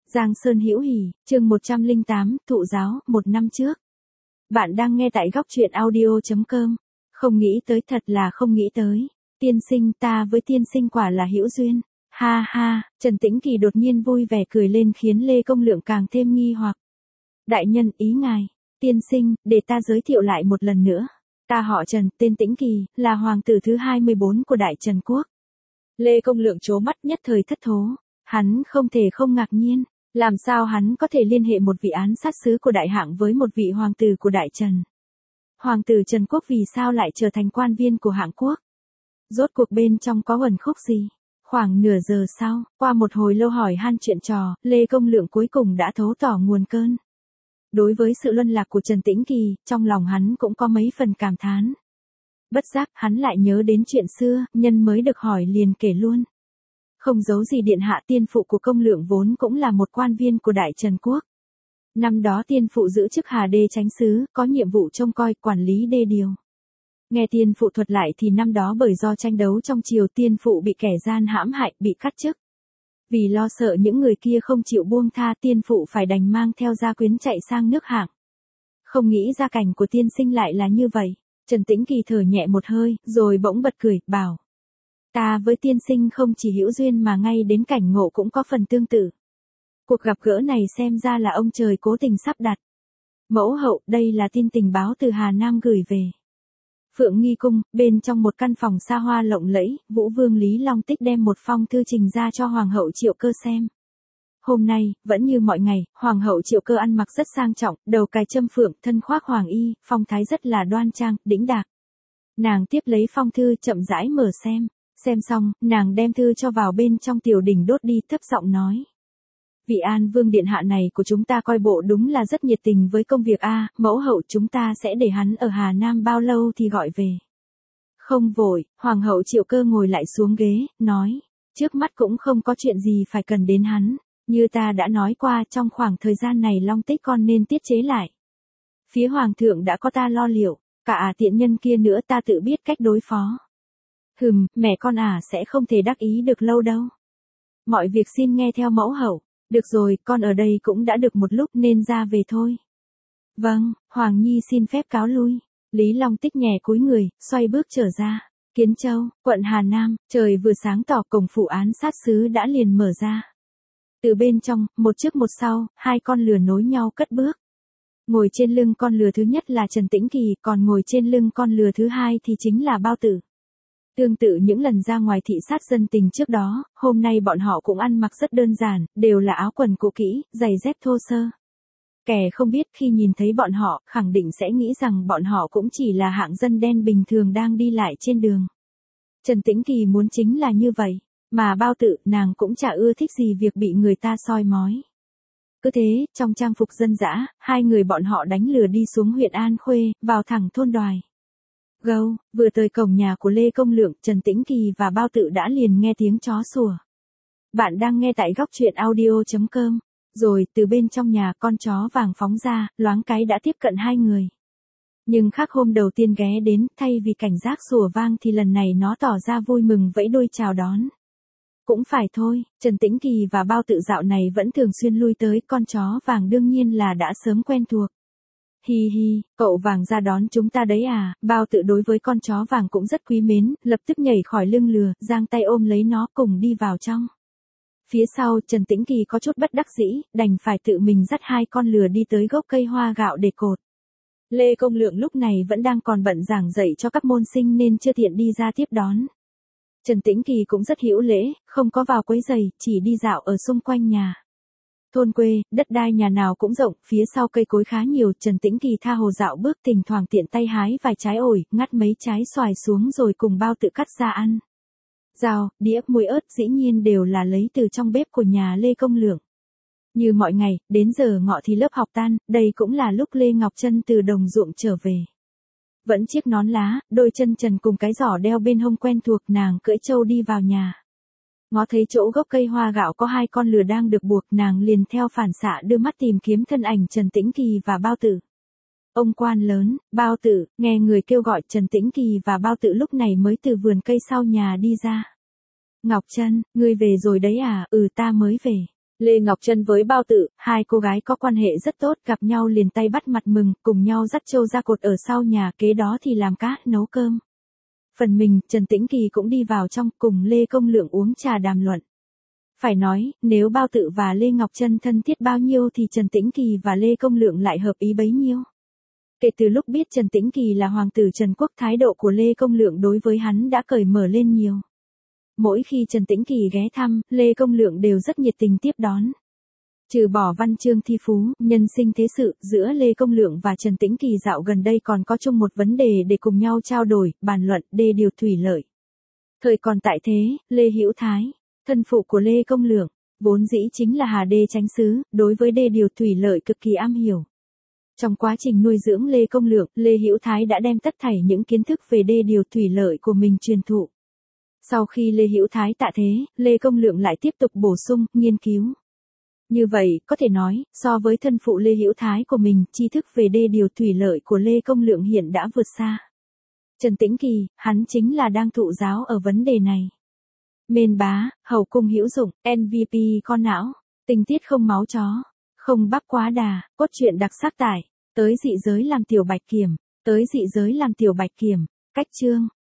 Giang Sơn Hữu Hỉ, chương 108, thụ giáo, 1 năm trước. Bạn đang nghe tại góc truyện audio.com. Không nghĩ tới, thật là không nghĩ tới. Tiên sinh, ta với tiên sinh quả là hữu duyên. Ha ha, Trần Tĩnh Kỳ đột nhiên vui vẻ cười lên khiến Lê Công Lượng càng thêm nghi hoặc. Đại nhân, ý ngài. Tiên sinh, để ta giới thiệu lại một lần nữa. Ta họ Trần, tên Tĩnh Kỳ, là hoàng tử thứ 24 của Đại Trần Quốc. Lê Công Lượng trố mắt nhất thời thất thố. Hắn không thể không ngạc nhiên. Làm sao hắn có thể liên hệ một vị án sát sứ của đại hạng với một vị hoàng tử của Đại Trần? Hoàng tử Trần Quốc vì sao lại trở thành quan viên của hạng quốc? Rốt cuộc bên trong có uẩn khúc gì? Khoảng nửa giờ sau, qua một hồi lâu hỏi han chuyện trò, Lê Công Lượng cuối cùng đã thấu tỏ nguồn cơn. Đối với sự luân lạc của Trần Tĩnh Kỳ, trong lòng hắn cũng có mấy phần cảm thán. Bất giác, hắn lại nhớ đến chuyện xưa, nhân mới được hỏi liền kể luôn. Không giấu gì điện hạ, tiên phụ của Công Lượng vốn cũng là một quan viên của Đại Trần Quốc. Năm đó tiên phụ giữ chức Hà Đê Chánh Sứ, có nhiệm vụ trông coi, quản lý đê điều. Nghe tiên phụ thuật lại thì năm đó bởi do tranh đấu trong triều, tiên phụ bị kẻ gian hãm hại, bị cắt chức. Vì lo sợ những người kia không chịu buông tha, tiên phụ phải đành mang theo gia quyến chạy sang nước Hạng. Không nghĩ gia cảnh của tiên sinh lại là như vậy. Trần Tĩnh Kỳ thở nhẹ một hơi, rồi bỗng bật cười, bảo. Ta với tiên sinh không chỉ hữu duyên mà ngay đến cảnh ngộ cũng có phần tương tự. Cuộc gặp gỡ này xem ra là ông trời cố tình sắp đặt. Mẫu hậu, đây là tin tình báo từ Hà Nam gửi về. Phượng Nghi Cung, bên trong một căn phòng xa hoa lộng lẫy, Vũ Vương Lý Long Tích đem một phong thư trình ra cho Hoàng hậu Triệu Cơ xem. Hôm nay, vẫn như mọi ngày, Hoàng hậu Triệu Cơ ăn mặc rất sang trọng, đầu cài trâm phượng, thân khoác hoàng y, phong thái rất là đoan trang, đĩnh đạc. Nàng tiếp lấy phong thư chậm rãi mở xem. Xem xong, nàng đem thư cho vào bên trong tiểu đình đốt đi, thấp giọng nói. Vị An Vương điện hạ này của chúng ta coi bộ đúng là rất nhiệt tình với công việc a, mẫu hậu chúng ta sẽ để hắn ở Hà Nam bao lâu thì gọi về. Không vội, Hoàng hậu Triệu Cơ ngồi lại xuống ghế, nói. Trước mắt cũng không có chuyện gì phải cần đến hắn. Như ta đã nói qua, trong khoảng thời gian này Long Tích con nên tiết chế lại. Phía Hoàng thượng đã có ta lo liệu, cả tiện nhân kia nữa ta tự biết cách đối phó. Mẹ con sẽ không thể đắc ý được lâu đâu. Mọi việc xin nghe theo mẫu hậu. Được rồi, con ở đây cũng đã được một lúc nên ra về thôi. Vâng, Hoàng Nhi xin phép cáo lui. Lý Long Tích nhẹ cúi người, xoay bước trở ra. Kiến Châu, quận Hà Nam, trời vừa sáng tỏ, cổng phủ án sát sứ đã liền mở ra. Từ bên trong, một trước một sau, hai con lừa nối nhau cất bước. Ngồi trên lưng con lừa thứ nhất là Trần Tĩnh Kỳ, còn ngồi trên lưng con lừa thứ hai thì chính là Bao Tử. Tương tự những lần ra ngoài thị sát dân tình trước đó, hôm nay bọn họ cũng ăn mặc rất đơn giản, đều là áo quần cũ kỹ, giày dép thô sơ. Kẻ không biết khi nhìn thấy bọn họ, khẳng định sẽ nghĩ rằng bọn họ cũng chỉ là hạng dân đen bình thường đang đi lại trên đường. Trần Tĩnh Kỳ muốn chính là như vậy, mà Bao Tử, nàng cũng chả ưa thích gì việc bị người ta soi mói. Cứ thế, trong trang phục dân dã, hai người bọn họ đánh lừa đi xuống huyện An Khuê, vào thẳng thôn Đoài. Vừa tới cổng nhà của Lê Công Lượng, Trần Tĩnh Kỳ và Bao Tử đã liền nghe tiếng chó sủa. Bạn đang nghe tại góc truyện audio.com. Rồi, từ bên trong nhà, con chó vàng phóng ra, loáng cái đã tiếp cận hai người. Nhưng khác hôm đầu tiên ghé đến, thay vì cảnh giác sủa vang thì lần này nó tỏ ra vui mừng vẫy đuôi chào đón. Cũng phải thôi, Trần Tĩnh Kỳ và Bao Tử dạo này vẫn thường xuyên lui tới, con chó vàng đương nhiên là đã sớm quen thuộc. Hi hi, cậu vàng ra đón chúng ta đấy à, Bao Tử đối với con chó vàng cũng rất quý mến, lập tức nhảy khỏi lưng lừa, giang tay ôm lấy nó cùng đi vào trong. Phía sau, Trần Tĩnh Kỳ có chút bất đắc dĩ, đành phải tự mình dắt hai con lừa đi tới gốc cây hoa gạo để cột. Lê Công Lượng lúc này vẫn đang còn bận giảng dạy cho các môn sinh nên chưa tiện đi ra tiếp đón. Trần Tĩnh Kỳ cũng rất hữu lễ, không có vào quấy rầy, chỉ đi dạo ở xung quanh nhà. Thôn quê, đất đai nhà nào cũng rộng, phía sau cây cối khá nhiều, Trần Tĩnh Kỳ tha hồ dạo bước, thỉnh thoảng tiện tay hái vài trái ổi, ngắt mấy trái xoài xuống rồi cùng Bao Tử cắt ra ăn. Rau, đĩa, muối ớt dĩ nhiên đều là lấy từ trong bếp của nhà Lê Công Lượng. Như mọi ngày, đến giờ ngọ thì lớp học tan, đây cũng là lúc Lê Ngọc Trân từ đồng ruộng trở về. Vẫn chiếc nón lá, đôi chân trần cùng cái giỏ đeo bên hông quen thuộc, nàng cưỡi trâu đi vào nhà. Ngó thấy chỗ gốc cây hoa gạo có hai con lừa đang được buộc, nàng liền theo phản xạ đưa mắt tìm kiếm thân ảnh Trần Tĩnh Kỳ và Bao Tử. Ông quan lớn, Bao Tử, nghe người kêu gọi, Trần Tĩnh Kỳ và Bao Tử lúc này mới từ vườn cây sau nhà đi ra. Ngọc Trân, ngươi về rồi đấy à? Ừ, ta mới về. Lê Ngọc Trân với Bao Tự, hai cô gái có quan hệ rất tốt, gặp nhau liền tay bắt mặt mừng, cùng nhau dắt trâu ra cột ở sau nhà, kế đó thì làm cá, nấu cơm. Phần mình, Trần Tĩnh Kỳ cũng đi vào trong, cùng Lê Công Lượng uống trà đàm luận. Phải nói, nếu Bao Tự và Lê Ngọc Trân thân thiết bao nhiêu thì Trần Tĩnh Kỳ và Lê Công Lượng lại hợp ý bấy nhiêu. Kể từ lúc biết Trần Tĩnh Kỳ là hoàng tử Trần Quốc, thái độ của Lê Công Lượng đối với hắn đã cởi mở lên nhiều. Mỗi khi Trần Tĩnh Kỳ ghé thăm, Lê Công Lượng đều rất nhiệt tình tiếp đón. Trừ bỏ văn chương thi phú, nhân sinh thế sự, giữa Lê Công Lượng và Trần Tĩnh Kỳ dạo gần đây còn có chung một vấn đề để cùng nhau trao đổi, bàn luận, đê điều thủy lợi. Thời còn tại thế, Lê Hữu Thái, thân phụ của Lê Công Lượng, vốn dĩ chính là Hà Đê Chánh Sứ, đối với đê điều thủy lợi cực kỳ am hiểu. Trong quá trình nuôi dưỡng Lê Công Lượng, Lê Hữu Thái đã đem tất thảy những kiến thức về đê điều thủy lợi của mình truyền thụ. Sau khi Lê Hữu Thái tạ thế, Lê Công Lượng lại tiếp tục bổ sung, nghiên cứu. Như vậy, có thể nói, so với thân phụ Lê Hữu Thái của mình, tri thức về đê điều thủy lợi của Lê Công Lượng hiện đã vượt xa. Trần Tĩnh Kỳ, hắn chính là đang thụ giáo ở vấn đề này. Mên bá, hậu cung hữu dụng, MVP con não, tình tiết không máu chó, không bắp quá đà, cốt truyện đặc sắc tại, tới dị giới làm tiểu bạch kiểm, tới dị giới làm tiểu bạch kiểm, cách chương.